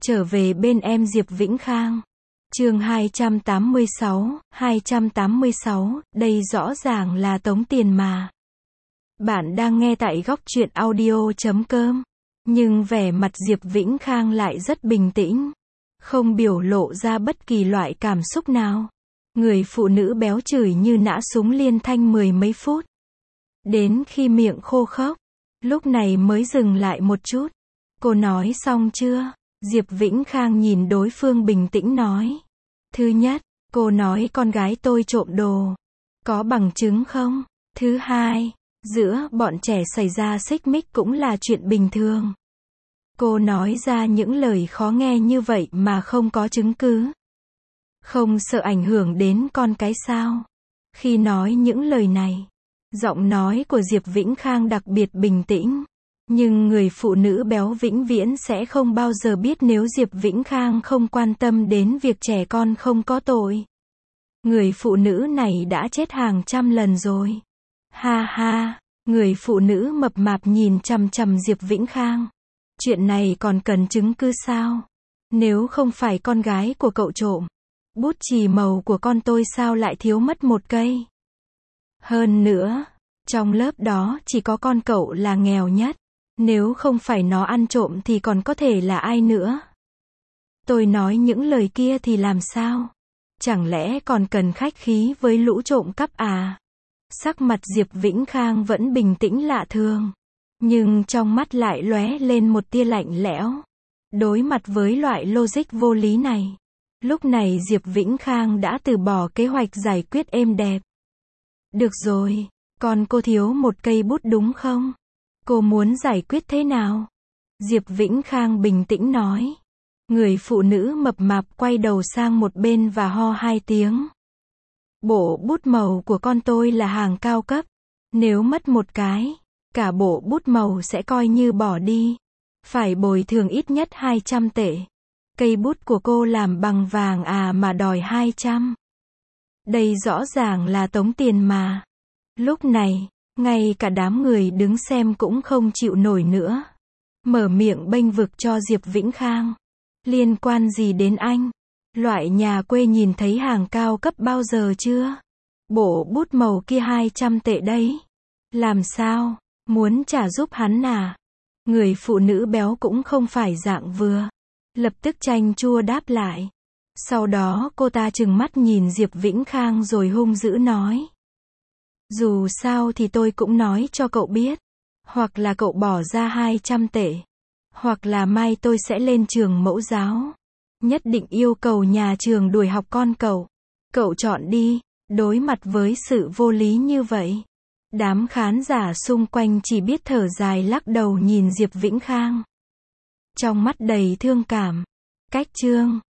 Trở về bên em Diệp Vĩnh Khang. Chương 286, đây rõ ràng là tống tiền mà. Bạn đang nghe tại góc truyện audio.com. Nhưng vẻ mặt Diệp Vĩnh Khang lại rất bình tĩnh, không biểu lộ ra bất kỳ loại cảm xúc nào. Người phụ nữ béo chửi như nã súng liên thanh mười mấy phút. Đến khi miệng khô khốc, lúc này mới dừng lại một chút. Cô nói xong chưa? Diệp Vĩnh Khang nhìn đối phương bình tĩnh nói. Thứ nhất, cô nói con gái tôi trộm đồ. Có bằng chứng không? Thứ hai, giữa bọn trẻ xảy ra xích mích cũng là chuyện bình thường. Cô nói ra những lời khó nghe như vậy mà không có chứng cứ. Không sợ ảnh hưởng đến con cái sao? Khi nói những lời này, giọng nói của Diệp Vĩnh Khang đặc biệt bình tĩnh. Nhưng người phụ nữ béo vĩnh viễn sẽ không bao giờ biết nếu Diệp Vĩnh Khang không quan tâm đến việc trẻ con không có tội. Người phụ nữ này đã chết hàng trăm lần rồi. Ha ha, người phụ nữ mập mạp nhìn chằm chằm Diệp Vĩnh Khang. Chuyện này còn cần chứng cứ sao? Nếu không phải con gái của cậu trộm, bút chì màu của con tôi sao lại thiếu mất một cây? Hơn nữa, trong lớp đó chỉ có con cậu là nghèo nhất. Nếu không phải nó ăn trộm thì còn có thể là ai nữa? Tôi nói những lời kia thì làm sao? Chẳng lẽ còn cần khách khí với lũ trộm cắp à? Sắc mặt Diệp Vĩnh Khang vẫn bình tĩnh lạ thường, nhưng trong mắt lại lóe lên một tia lạnh lẽo. Đối mặt với loại logic vô lý này, lúc này Diệp Vĩnh Khang đã từ bỏ kế hoạch giải quyết êm đẹp. Được rồi, còn cô thiếu một cây bút đúng không? Cô muốn giải quyết thế nào? Diệp Vĩnh Khang bình tĩnh nói. Người phụ nữ mập mạp quay đầu sang một bên và ho hai tiếng. Bộ bút màu của con tôi là hàng cao cấp. Nếu mất một cái, cả bộ bút màu sẽ coi như bỏ đi. Phải bồi thường ít nhất 200 tệ. Cây bút của cô làm bằng vàng à mà đòi 200. Đây rõ ràng là tống tiền mà. Lúc này, ngay cả đám người đứng xem cũng không chịu nổi nữa. Mở miệng bênh vực cho Diệp Vĩnh Khang. Liên quan gì đến anh? Loại nhà quê nhìn thấy hàng cao cấp bao giờ chưa? Bộ bút màu kia 200 tệ đấy. Làm sao? Muốn trả giúp hắn à? Người phụ nữ béo cũng không phải dạng vừa. Lập tức chanh chua đáp lại. Sau đó cô ta trừng mắt nhìn Diệp Vĩnh Khang rồi hung dữ nói. Dù sao thì tôi cũng nói cho cậu biết. Hoặc là cậu bỏ ra 200 tệ. Hoặc là mai tôi sẽ lên trường mẫu giáo. Nhất định yêu cầu nhà trường đuổi học con cậu. Cậu chọn đi. Đối mặt với sự vô lý như vậy, đám khán giả xung quanh chỉ biết thở dài lắc đầu nhìn Diệp Vĩnh Khang. Trong mắt đầy thương cảm. Cách chương